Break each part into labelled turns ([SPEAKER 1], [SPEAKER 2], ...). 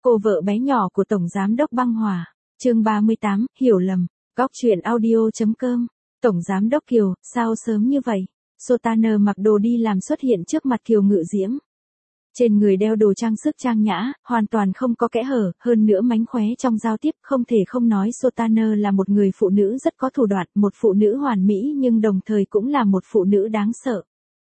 [SPEAKER 1] Cô vợ bé nhỏ của Tổng Giám đốc Băng Hòa. Chương 38, hiểu lầm. Góc truyện audio.com. Tổng Giám đốc Kiều, sao sớm như vậy? Sotaner mặc đồ đi làm xuất hiện trước mặt Kiều Ngự Diễm. Trên người đeo đồ trang sức trang nhã, hoàn toàn không có kẽ hở, hơn nữa mánh khóe trong giao tiếp, không thể không nói Sotaner là một người phụ nữ rất có thủ đoạn, một phụ nữ hoàn mỹ nhưng đồng thời cũng là một phụ nữ đáng sợ.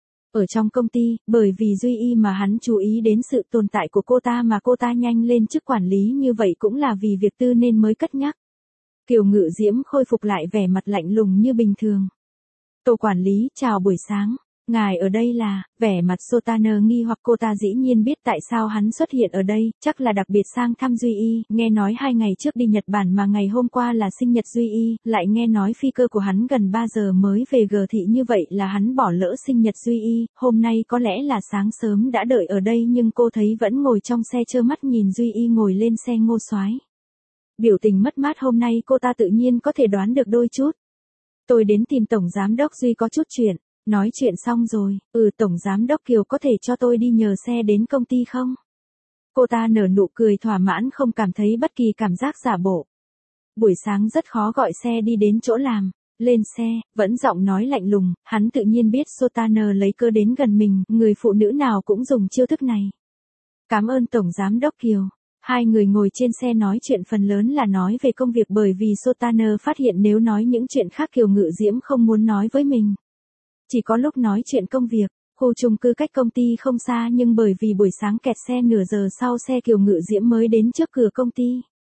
[SPEAKER 1] Ở trong công ty, bởi vì Duy Y mà hắn chú ý đến sự tồn tại của cô ta mà cô ta nhanh lên chức quản lý như vậy cũng là vì việc tư nên mới cất nhắc. Kiều Ngự Diễm khôi phục lại vẻ mặt lạnh lùng như bình thường. Tô quản lý, chào buổi sáng. Ngài ở đây là, vẻ mặt Sotaner nghi hoặc cô ta dĩ nhiên biết tại sao hắn xuất hiện ở đây, chắc là đặc biệt sang thăm Duy Y, nghe nói 2 ngày trước đi Nhật Bản mà ngày hôm qua là sinh nhật Duy Y, lại nghe nói phi cơ của hắn gần 3 giờ mới về G thị như vậy là hắn bỏ lỡ sinh nhật Duy Y, hôm nay có lẽ là sáng sớm đã đợi ở đây nhưng cô thấy vẫn ngồi trong xe trơ mắt nhìn Duy Y ngồi lên xe Ngô Soái. Biểu tình mất mát hôm nay cô ta tự nhiên có thể đoán được đôi chút. Tôi đến tìm Tổng Giám đốc Duy có chút chuyện. Nói chuyện xong rồi, Tổng Giám đốc Kiều có thể cho tôi đi nhờ xe đến công ty không? Cô ta nở nụ cười thỏa mãn không cảm thấy bất kỳ cảm giác giả bộ. Buổi sáng rất khó gọi xe đi đến chỗ làm, lên xe, vẫn giọng nói lạnh lùng, hắn tự nhiên biết Sotaner lấy cơ đến gần mình, người phụ nữ nào cũng dùng chiêu thức này. Cảm ơn Tổng Giám đốc Kiều. Hai người ngồi trên xe nói chuyện phần lớn là nói về công việc bởi vì Sotaner phát hiện nếu nói những chuyện khác Kiều Ngự Diễm không muốn nói với mình. Chỉ có lúc nói chuyện công việc, khu chung cư cách công ty không xa nhưng bởi vì buổi sáng kẹt xe nửa giờ sau xe Kiều Ngự Diễm mới đến trước cửa công ty.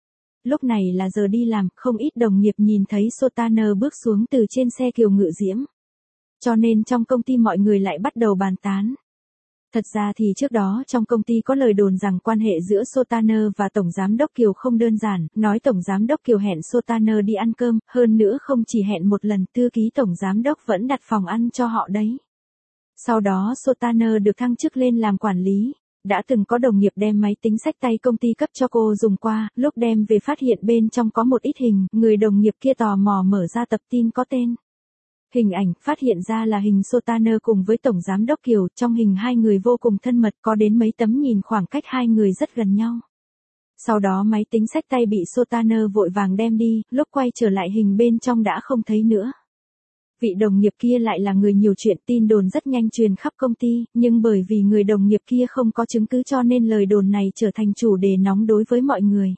[SPEAKER 1] Lúc này là giờ đi làm, không ít đồng nghiệp nhìn thấy Sotaner bước xuống từ trên xe Kiều Ngự Diễm. Cho nên trong công ty mọi người lại bắt đầu bàn tán. Thật ra thì trước đó trong công ty có lời đồn rằng quan hệ giữa Sotaner và Tổng Giám đốc Kiều không đơn giản, nói Tổng Giám đốc Kiều hẹn Sotaner đi ăn cơm, hơn nữa không chỉ hẹn một lần, thư ký Tổng Giám đốc vẫn đặt phòng ăn cho họ đấy. Sau đó Sotaner được thăng chức lên làm quản lý, đã từng có đồng nghiệp đem máy tính xách tay công ty cấp cho cô dùng qua, lúc đem về phát hiện bên trong có một ít hình, người đồng nghiệp kia tò mò mở ra tập tin có tên. Hình ảnh phát hiện ra là hình Sotaner cùng với Tổng Giám đốc Kiều, trong hình hai người vô cùng thân mật có đến mấy tấm nhìn khoảng cách hai người rất gần nhau. Sau đó máy tính xách tay bị Sotaner vội vàng đem đi, lúc quay trở lại hình bên trong đã không thấy nữa. Vị đồng nghiệp kia lại là người nhiều chuyện, tin đồn rất nhanh truyền khắp công ty, nhưng bởi vì người đồng nghiệp kia không có chứng cứ cho nên lời đồn này trở thành chủ đề nóng đối với mọi người.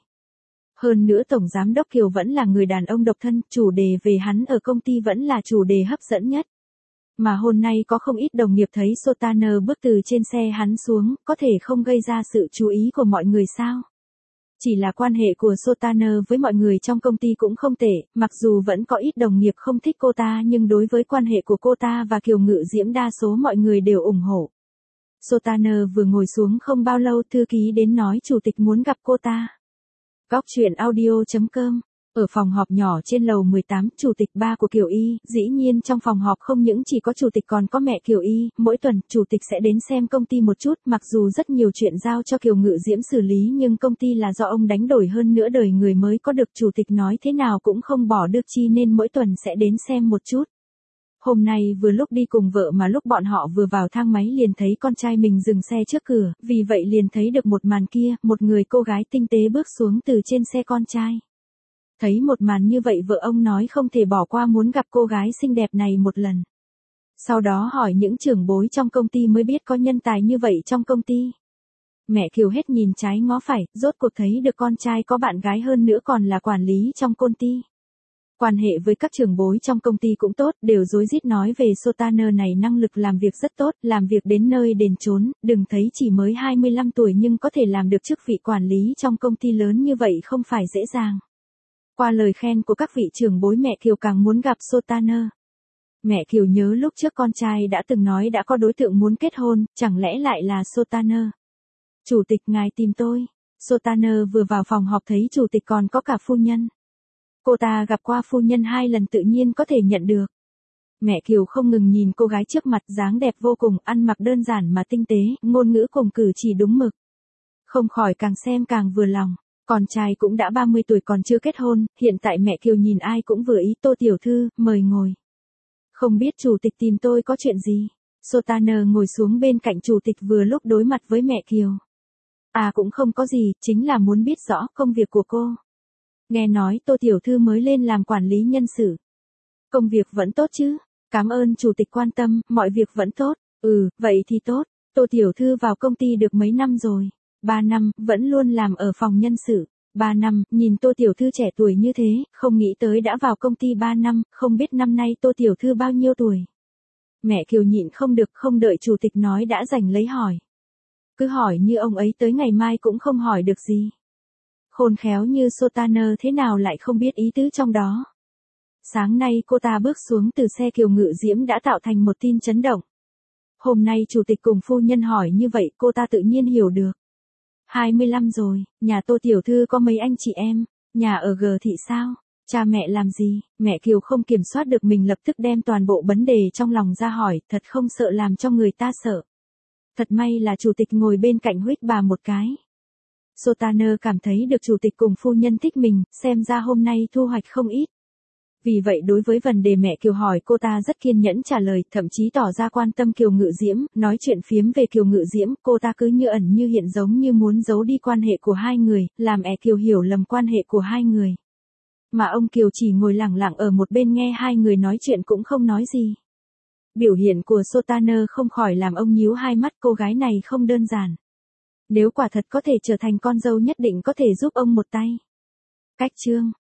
[SPEAKER 1] Hơn nữa Tổng Giám đốc Kiều vẫn là người đàn ông độc thân, chủ đề về hắn ở công ty vẫn là chủ đề hấp dẫn nhất. Mà hôm nay có không ít đồng nghiệp thấy Sotaner bước từ trên xe hắn xuống, có thể không gây ra sự chú ý của mọi người sao? Chỉ là quan hệ của Sotaner với mọi người trong công ty cũng không tệ, mặc dù vẫn có ít đồng nghiệp không thích cô ta nhưng đối với quan hệ của cô ta và Kiều Ngự Diễm đa số mọi người đều ủng hộ. Sotaner vừa ngồi xuống không bao lâu thư ký đến nói chủ tịch muốn gặp cô ta. Góc truyện audio.com. Ở phòng họp nhỏ trên lầu 18, chủ tịch ba của Kiều Y, dĩ nhiên trong phòng họp không những chỉ có chủ tịch còn có mẹ Kiều Y, mỗi tuần chủ tịch sẽ đến xem công ty một chút, mặc dù rất nhiều chuyện giao cho Kiều Ngự Diễm xử lý nhưng công ty là do ông đánh đổi hơn nữa đời người mới có được, chủ tịch nói thế nào cũng không bỏ được chi nên mỗi tuần sẽ đến xem một chút. Hôm nay vừa lúc đi cùng vợ mà lúc bọn họ vừa vào thang máy liền thấy con trai mình dừng xe trước cửa, vì vậy liền thấy được một màn kia, một người cô gái tinh tế bước xuống từ trên xe con trai. Thấy một màn như vậy vợ ông nói không thể bỏ qua muốn gặp cô gái xinh đẹp này một lần. Sau đó hỏi những trưởng bối trong công ty mới biết có nhân tài như vậy trong công ty. Mẹ Kiều hết nhìn trái ngó phải, rốt cuộc thấy được con trai có bạn gái hơn nữa còn là quản lý trong công ty. Quan hệ với các trưởng bối trong công ty cũng tốt, đều rối rít nói về Sotaner này năng lực làm việc rất tốt, làm việc đến nơi đến chốn, đừng thấy chỉ mới 25 tuổi nhưng có thể làm được chức vị quản lý trong công ty lớn như vậy không phải dễ dàng. Qua lời khen của các vị trưởng bối mẹ Kiều càng muốn gặp Sotaner. Mẹ Kiều nhớ lúc trước con trai đã từng nói đã có đối tượng muốn kết hôn, chẳng lẽ lại là Sotaner. Chủ tịch ngài tìm tôi. Sotaner vừa vào phòng họp thấy chủ tịch còn có cả phu nhân. Cô ta gặp qua phu nhân 2 lần tự nhiên có thể nhận được. Mẹ Kiều không ngừng nhìn cô gái trước mặt dáng đẹp vô cùng, ăn mặc đơn giản mà tinh tế, ngôn ngữ cùng cử chỉ đúng mực. Không khỏi càng xem càng vừa lòng. Con trai cũng đã 30 tuổi còn chưa kết hôn, hiện tại mẹ Kiều nhìn ai cũng vừa ý. Tô tiểu thư, mời ngồi. Không biết chủ tịch tìm tôi có chuyện gì? Sotaner ngồi xuống bên cạnh chủ tịch vừa lúc đối mặt với mẹ Kiều. À cũng không có gì, chính là muốn biết rõ công việc của cô. Nghe nói Tô Tiểu Thư mới lên làm quản lý nhân sự. Công việc vẫn tốt chứ? Cảm ơn chủ tịch quan tâm, mọi việc vẫn tốt. Ừ, vậy thì tốt. Tô Tiểu Thư vào công ty được mấy năm rồi? 3 năm, vẫn luôn làm ở phòng nhân sự. 3 năm, nhìn Tô Tiểu Thư trẻ tuổi như thế, không nghĩ tới đã vào công ty 3 năm, không biết năm nay Tô Tiểu Thư bao nhiêu tuổi. Mẹ Kiều nhịn không được, không đợi chủ tịch nói đã giành lấy hỏi. Cứ hỏi như ông ấy tới ngày mai cũng không hỏi được gì. Khôn khéo như Sotaner thế nào lại không biết ý tứ trong đó. Sáng nay cô ta bước xuống từ xe Kiều Ngự Diễm đã tạo thành một tin chấn động. Hôm nay chủ tịch cùng phu nhân hỏi như vậy cô ta tự nhiên hiểu được. 25 rồi, nhà Tô Tiểu Thư có mấy anh chị em, nhà ở G thị sao, cha mẹ làm gì, mẹ Kiều không kiểm soát được mình lập tức đem toàn bộ vấn đề trong lòng ra hỏi, thật không sợ làm cho người ta sợ. Thật may là chủ tịch ngồi bên cạnh huých bà một cái. Sotaner cảm thấy được chủ tịch cùng phu nhân thích mình, xem ra hôm nay thu hoạch không ít. Vì vậy đối với vấn đề mẹ Kiều hỏi cô ta rất kiên nhẫn trả lời, thậm chí tỏ ra quan tâm Kiều Ngự Diễm, nói chuyện phiếm về Kiều Ngự Diễm, cô ta cứ như ẩn như hiện giống như muốn giấu đi quan hệ của hai người, làm Kiều hiểu lầm quan hệ của hai người. Mà ông Kiều chỉ ngồi lẳng lặng ở một bên nghe hai người nói chuyện cũng không nói gì. Biểu hiện của Sotaner không khỏi làm ông nhíu hai mắt, cô gái này không đơn giản. Nếu quả thật có thể trở thành con dâu nhất định có thể giúp ông một tay. Cách chương